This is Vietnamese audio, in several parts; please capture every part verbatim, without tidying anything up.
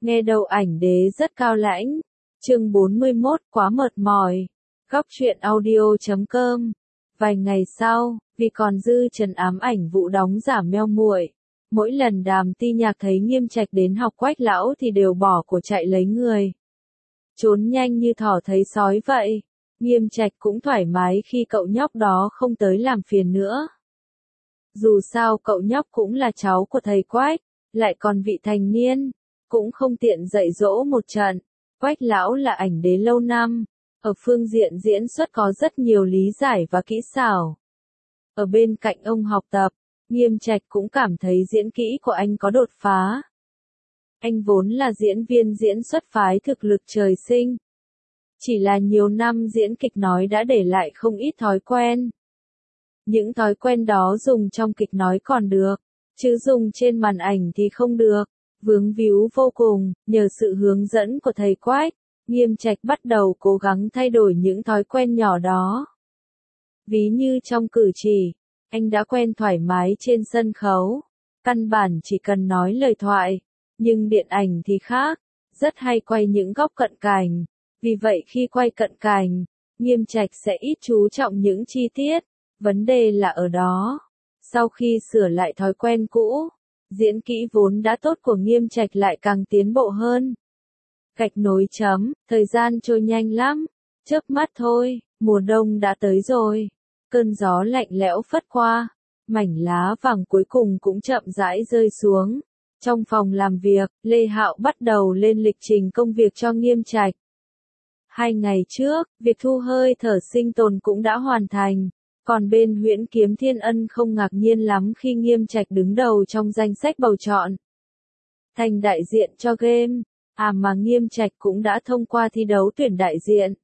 Nghe đầu ảnh đế rất cao lãnh. Chương bốn mươi mốt quá mệt mỏi. Góc truyện audio chấm com. Vài ngày sau, vì còn dư trần ám ảnh vụ đóng giả meo muội, mỗi lần Đàm Ti Nhạc thấy Nghiêm Trạch đến học Quách lão thì đều bỏ của chạy lấy người. Trốn nhanh như thỏ thấy sói vậy. Nghiêm Trạch cũng thoải mái khi cậu nhóc đó không tới làm phiền nữa. Dù sao cậu nhóc cũng là cháu của thầy Quách, lại còn vị thành niên, cũng không tiện dạy dỗ một trận. Quách lão là ảnh đế lâu năm, ở phương diện diễn xuất có rất nhiều lý giải và kỹ xảo. Ở bên cạnh ông học tập, Nghiêm Trạch cũng cảm thấy diễn kỹ của anh có đột phá. Anh vốn là diễn viên diễn xuất phái thực lực trời sinh. Chỉ là nhiều năm diễn kịch nói đã để lại không ít thói quen. Những thói quen đó dùng trong kịch nói còn được, chứ dùng trên màn ảnh thì không được. Vướng víu vô cùng, nhờ sự hướng dẫn của thầy Quách, Nghiêm Trạch bắt đầu cố gắng thay đổi những thói quen nhỏ đó. Ví như trong cử chỉ, anh đã quen thoải mái trên sân khấu, căn bản chỉ cần nói lời thoại, nhưng điện ảnh thì khác, rất hay quay những góc cận cảnh. Vì vậy khi quay cận cảnh, Nghiêm Trạch sẽ ít chú trọng những chi tiết, vấn đề là ở đó. Sau khi sửa lại thói quen cũ, diễn kỹ vốn đã tốt của Nghiêm Trạch lại càng tiến bộ hơn. Gạch nối chấm, thời gian trôi nhanh lắm, chớp mắt thôi, mùa đông đã tới rồi. Cơn gió lạnh lẽo phất qua, mảnh lá vàng cuối cùng cũng chậm rãi rơi xuống. Trong phòng làm việc, Lê Hạo bắt đầu lên lịch trình công việc cho Nghiêm Trạch. Hai ngày trước, việc thu hơi thở sinh tồn cũng đã hoàn thành. Còn bên Huyễn Kiếm Thiên Ân không ngạc nhiên lắm khi Nghiêm Trạch đứng đầu trong danh sách bầu chọn thành đại diện cho game, à mà Nghiêm Trạch cũng đã thông qua thi đấu tuyển đại diện.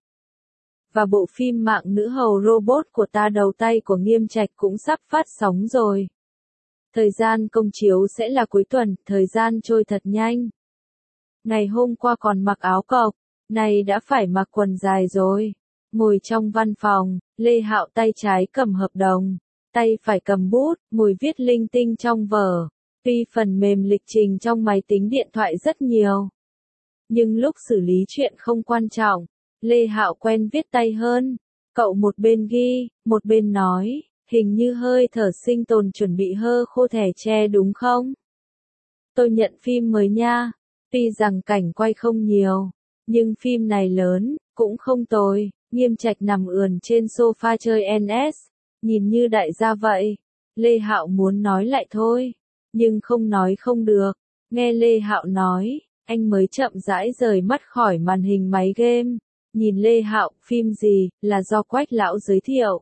Và bộ phim Mạng Nữ Hầu Robot của ta đầu tay của Nghiêm Trạch cũng sắp phát sóng rồi. Thời gian công chiếu sẽ là cuối tuần, thời gian trôi thật nhanh. Ngày hôm qua còn mặc áo cộc, nay đã phải mặc quần dài rồi. Ngồi trong văn phòng, Lê Hạo tay trái cầm hợp đồng, tay phải cầm bút, ngồi viết linh tinh trong vở. Tuy phần mềm lịch trình trong máy tính điện thoại rất nhiều, nhưng lúc xử lý chuyện không quan trọng, Lê Hạo quen viết tay hơn. Cậu một bên ghi, một bên nói, hình như hơi thở sinh tồn chuẩn bị hơ khô thẻ tre đúng không? Tôi nhận phim mới nha, tuy rằng cảnh quay không nhiều, nhưng phim này lớn, cũng không tồi. Nghiêm Trạch nằm ườn trên sofa chơi en ét, nhìn như đại gia vậy. Lê Hạo muốn nói lại thôi, nhưng không nói không được. Nghe Lê Hạo nói, anh mới chậm rãi rời mắt khỏi màn hình máy game. Nhìn Lê Hạo, phim gì, là do Quách lão giới thiệu.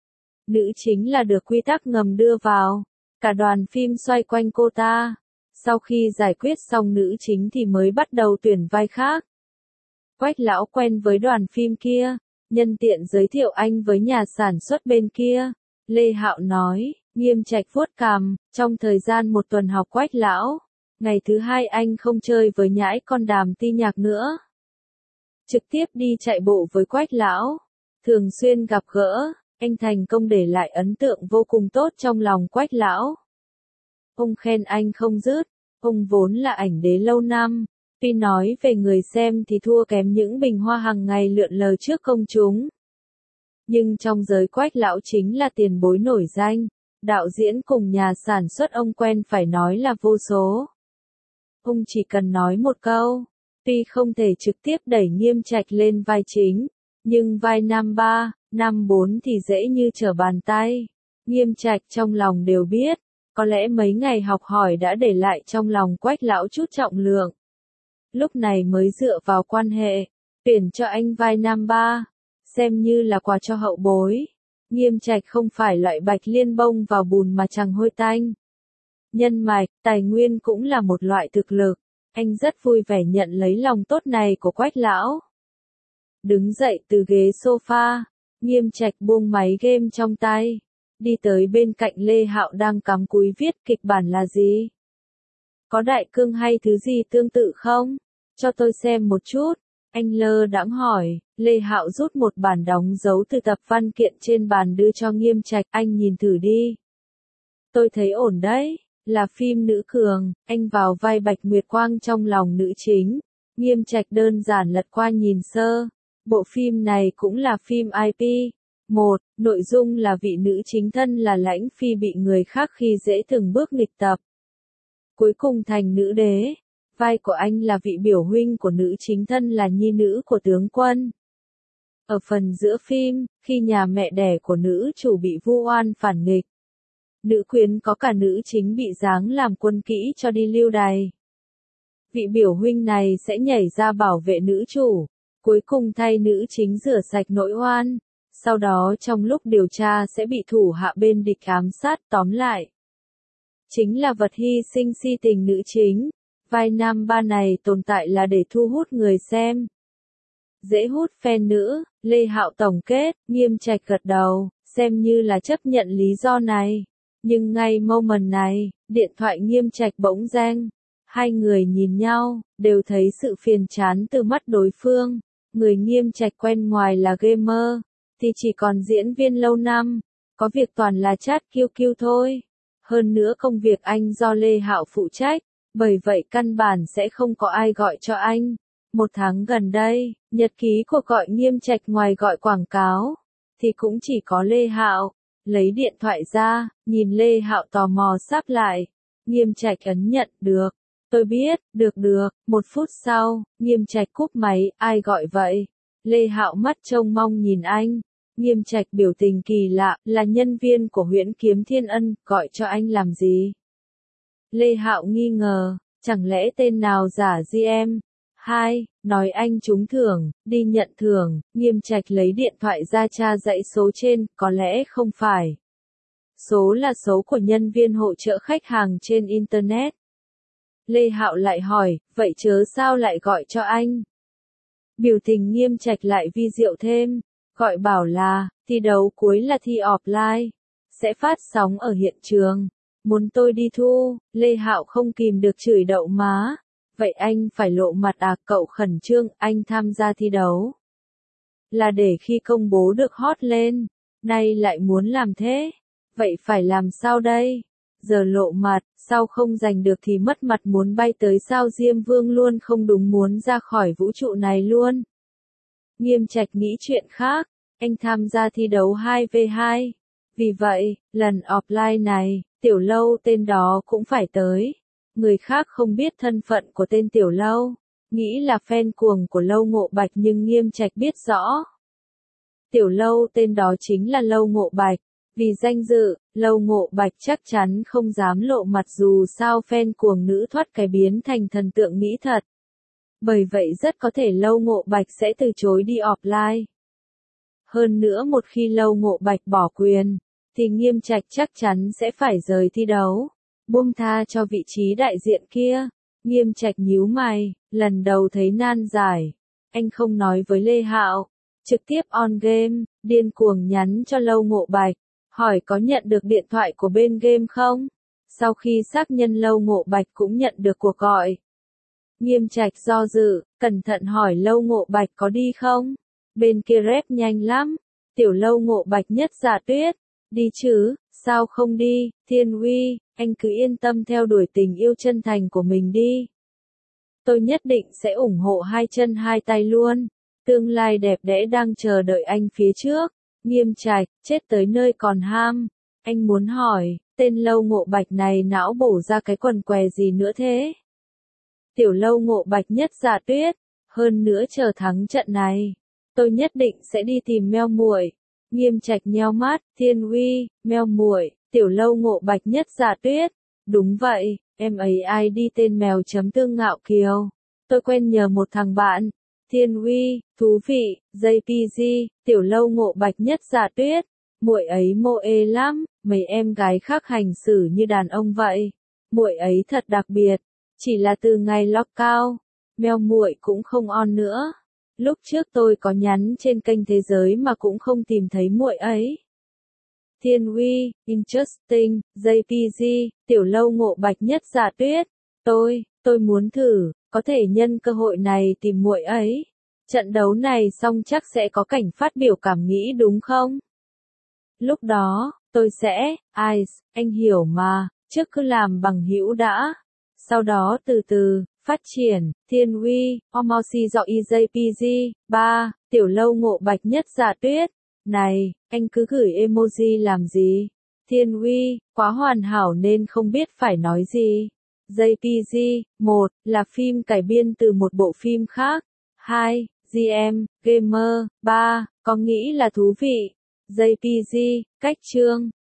Nữ chính là được quy tắc ngầm đưa vào, cả đoàn phim xoay quanh cô ta. Sau khi giải quyết xong nữ chính thì mới bắt đầu tuyển vai khác. Quách lão quen với đoàn phim kia, nhân tiện giới thiệu anh với nhà sản xuất bên kia. Lê Hạo nói, Nghiêm Trạch vuốt cằm, trong thời gian một tuần học Quách lão, ngày thứ hai anh không chơi với nhãi con Đàm Ti Nhạc nữa. Trực tiếp đi chạy bộ với Quách lão, thường xuyên gặp gỡ, anh thành công để lại ấn tượng vô cùng tốt trong lòng Quách lão. Ông khen anh không dứt, ông vốn là ảnh đế lâu năm. Tuy nói về người xem thì thua kém những bình hoa hàng ngày lượn lờ trước công chúng. Nhưng trong giới Quách lão chính là tiền bối nổi danh, đạo diễn cùng nhà sản xuất ông quen phải nói là vô số. Ông chỉ cần nói một câu, tuy không thể trực tiếp đẩy Nghiêm Trạch lên vai chính, nhưng vai nam ba, nam bốn thì dễ như trở bàn tay. Nghiêm Trạch trong lòng đều biết, có lẽ mấy ngày học hỏi đã để lại trong lòng Quách lão chút trọng lượng. Lúc này mới dựa vào quan hệ, tuyển cho anh vai nam ba, xem như là quà cho hậu bối. Nghiêm Trạch không phải loại bạch liên bông vào bùn mà chẳng hôi tanh. Nhân mạch, tài nguyên cũng là một loại thực lực, anh rất vui vẻ nhận lấy lòng tốt này của Quách lão. Đứng dậy từ ghế sofa, Nghiêm Trạch buông máy game trong tay, đi tới bên cạnh Lê Hạo đang cắm cúi viết kịch bản là gì. Có đại cương hay thứ gì tương tự không? Cho tôi xem một chút. Anh lơ đãng hỏi. Lê Hạo rút một bản đóng dấu từ tập văn kiện trên bàn đưa cho Nghiêm Trạch. Anh nhìn thử đi. Tôi thấy ổn đấy. là phim nữ cường, anh vào vai Bạch Nguyệt Quang trong lòng nữ chính. Nghiêm Trạch đơn giản lật qua nhìn sơ. Bộ phim này cũng là phim i pê. một. Nội dung là vị nữ chính thân là Lãnh Phi bị người khác khi dễ từng bước nghịch tập. Cuối cùng thành nữ đế. Vai của anh là vị biểu huynh của nữ chính thân là nhi nữ của tướng quân. Ở phần giữa phim, khi nhà mẹ đẻ của nữ chủ bị vu oan phản nghịch, nữ quyến có cả nữ chính bị giáng làm quân kỹ cho đi lưu đày. Vị biểu huynh này sẽ nhảy ra bảo vệ nữ chủ, cuối cùng thay nữ chính rửa sạch nỗi oan, sau đó trong lúc điều tra sẽ bị thủ hạ bên địch ám sát tóm lại. Chính là vật hy sinh si tình nữ chính, vai nam ba này tồn tại là để thu hút người xem. Dễ hút fan nữ, Lê Hạo tổng kết, Nghiêm Trạch gật đầu, xem như là chấp nhận lý do này. Nhưng ngay moment này, điện thoại Nghiêm Trạch bỗng reng. Hai người nhìn nhau, đều thấy sự phiền chán từ mắt đối phương. Người Nghiêm Trạch quen ngoài là gamer, thì chỉ còn diễn viên lâu năm, có việc toàn là chat kiu kiu thôi. Hơn nữa công việc anh do Lê Hạo phụ trách, bởi vậy căn bản sẽ không có ai gọi cho anh. Một tháng gần đây, nhật ký của gọi Nghiêm Trạch ngoài gọi quảng cáo, thì cũng chỉ có Lê Hạo. Lấy điện thoại ra, nhìn Lê Hạo tò mò sắp lại. Nghiêm Trạch ấn nhận, được. Tôi biết, được được. Một phút sau, Nghiêm Trạch cúp máy, ai gọi vậy? Lê Hạo mắt trông mong nhìn anh. Nghiêm Trạch biểu tình kỳ lạ, là nhân viên của Huyễn Kiếm Thiên Ân, gọi cho anh làm gì? Lê Hạo nghi ngờ, chẳng lẽ tên nào giả giê em? Hai, nói anh trúng thưởng, đi nhận thưởng. Nghiêm Trạch lấy điện thoại ra tra dãy số trên, có lẽ không phải. Số là số của nhân viên hỗ trợ khách hàng trên Internet. Lê Hạo lại hỏi, vậy chớ sao lại gọi cho anh? Biểu tình Nghiêm Trạch lại vi diệu thêm, gọi bảo là, thi đấu cuối là thi offline, sẽ phát sóng ở hiện trường. Muốn tôi đi thu, Lê Hạo không kìm được chửi đậu má. Vậy anh phải lộ mặt à, cậu khẩn trương, anh tham gia thi đấu là để khi công bố được hot lên, nay lại muốn làm thế. Vậy phải làm sao đây? Giờ lộ mặt, sao không giành được thì mất mặt, muốn bay tới sao Diêm Vương luôn không đúng, muốn ra khỏi vũ trụ này luôn. Nghiêm Trạch nghĩ chuyện khác, anh tham gia thi đấu hai vs hai. Vì vậy, lần offline này, Tiểu Lâu tên đó cũng phải tới. Người khác không biết thân phận của tên Tiểu Lâu, nghĩ là fan cuồng của Lâu Ngộ Bạch, nhưng Nghiêm Trạch biết rõ. Tiểu Lâu tên đó chính là Lâu Ngộ Bạch, vì danh dự, Lâu Ngộ Bạch chắc chắn không dám lộ mặt, dù sao fan cuồng nữ thoát cái biến thành thần tượng nghĩ thật. Bởi vậy rất có thể Lâu Ngộ Bạch sẽ từ chối đi offline. Hơn nữa một khi Lâu Ngộ Bạch bỏ quyền, thì Nghiêm Trạch chắc chắn sẽ phải rời thi đấu, buông tha cho vị trí đại diện kia. Nghiêm Trạch nhíu mày, lần đầu thấy nan giải. Anh không nói với Lê Hạo, trực tiếp on game, điên cuồng nhắn cho Lâu Ngộ Bạch, hỏi có nhận được điện thoại của bên game không? Sau khi xác nhận, Lâu Ngộ Bạch cũng nhận được cuộc gọi. Nghiêm Trạch do dự, cẩn thận hỏi Lâu Ngộ Bạch có đi không? Bên kia rep nhanh lắm. Tiểu Lâu Ngộ Bạch nhất giả tuyết. Đi chứ, sao không đi, Thiên Uy, anh cứ yên tâm theo đuổi tình yêu chân thành của mình đi. Tôi nhất định sẽ ủng hộ hai chân hai tay luôn. Tương lai đẹp đẽ đang chờ đợi anh phía trước. Nghiêm Trạch, chết tới nơi còn ham. Anh muốn hỏi, tên Lâu Ngộ Bạch này não bổ ra cái quần què gì nữa thế? Tiểu Lâu Ngộ Bạch nhất giả tuyết. Hơn nữa chờ thắng trận này, tôi nhất định sẽ đi tìm Meo muội. Nghiêm Trạch nheo mắt, Thiên Uy, Meo muội, Tiểu Lâu Ngộ Bạch nhất giả tuyết. Đúng vậy, em ấy ai đi tên mèo chấm Tương Ngạo Kiều. Tôi quen nhờ một thằng bạn. Thiên Uy, thú vị, gi pê giê, Tiểu Lâu Ngộ Bạch nhất giả tuyết. Muội ấy mô ê lắm, mấy em gái khác hành xử như đàn ông vậy. Muội ấy thật đặc biệt, chỉ là từ ngày lockout, Meo muội cũng không on nữa. Lúc trước tôi có nhắn trên kênh Thế Giới mà cũng không tìm thấy muội ấy. Thiên Uy, interesting, gi pê giê, Tiểu Lâu Ngộ Bạch nhất giả tuyết. Tôi, tôi muốn thử, có thể nhân cơ hội này tìm muội ấy. Trận đấu này xong chắc sẽ có cảnh phát biểu cảm nghĩ đúng không? Lúc đó, tôi sẽ, Ice, anh hiểu mà, Trước cứ làm bằng hữu đã. Sau đó từ từ, phát triển, thiên uy, omosi dọ i gi pi gi. ba. Tiểu lâu ngộ bạch nhất dạ tuyết. Này, anh cứ gửi emoji làm gì? Thiên uy, quá hoàn hảo nên không biết phải nói gì. gi pê giê, một. Là phim cải biên từ một bộ phim khác. hai. giê em, gamer. ba. Có nghĩ là thú vị. gi pê giê, cách chương.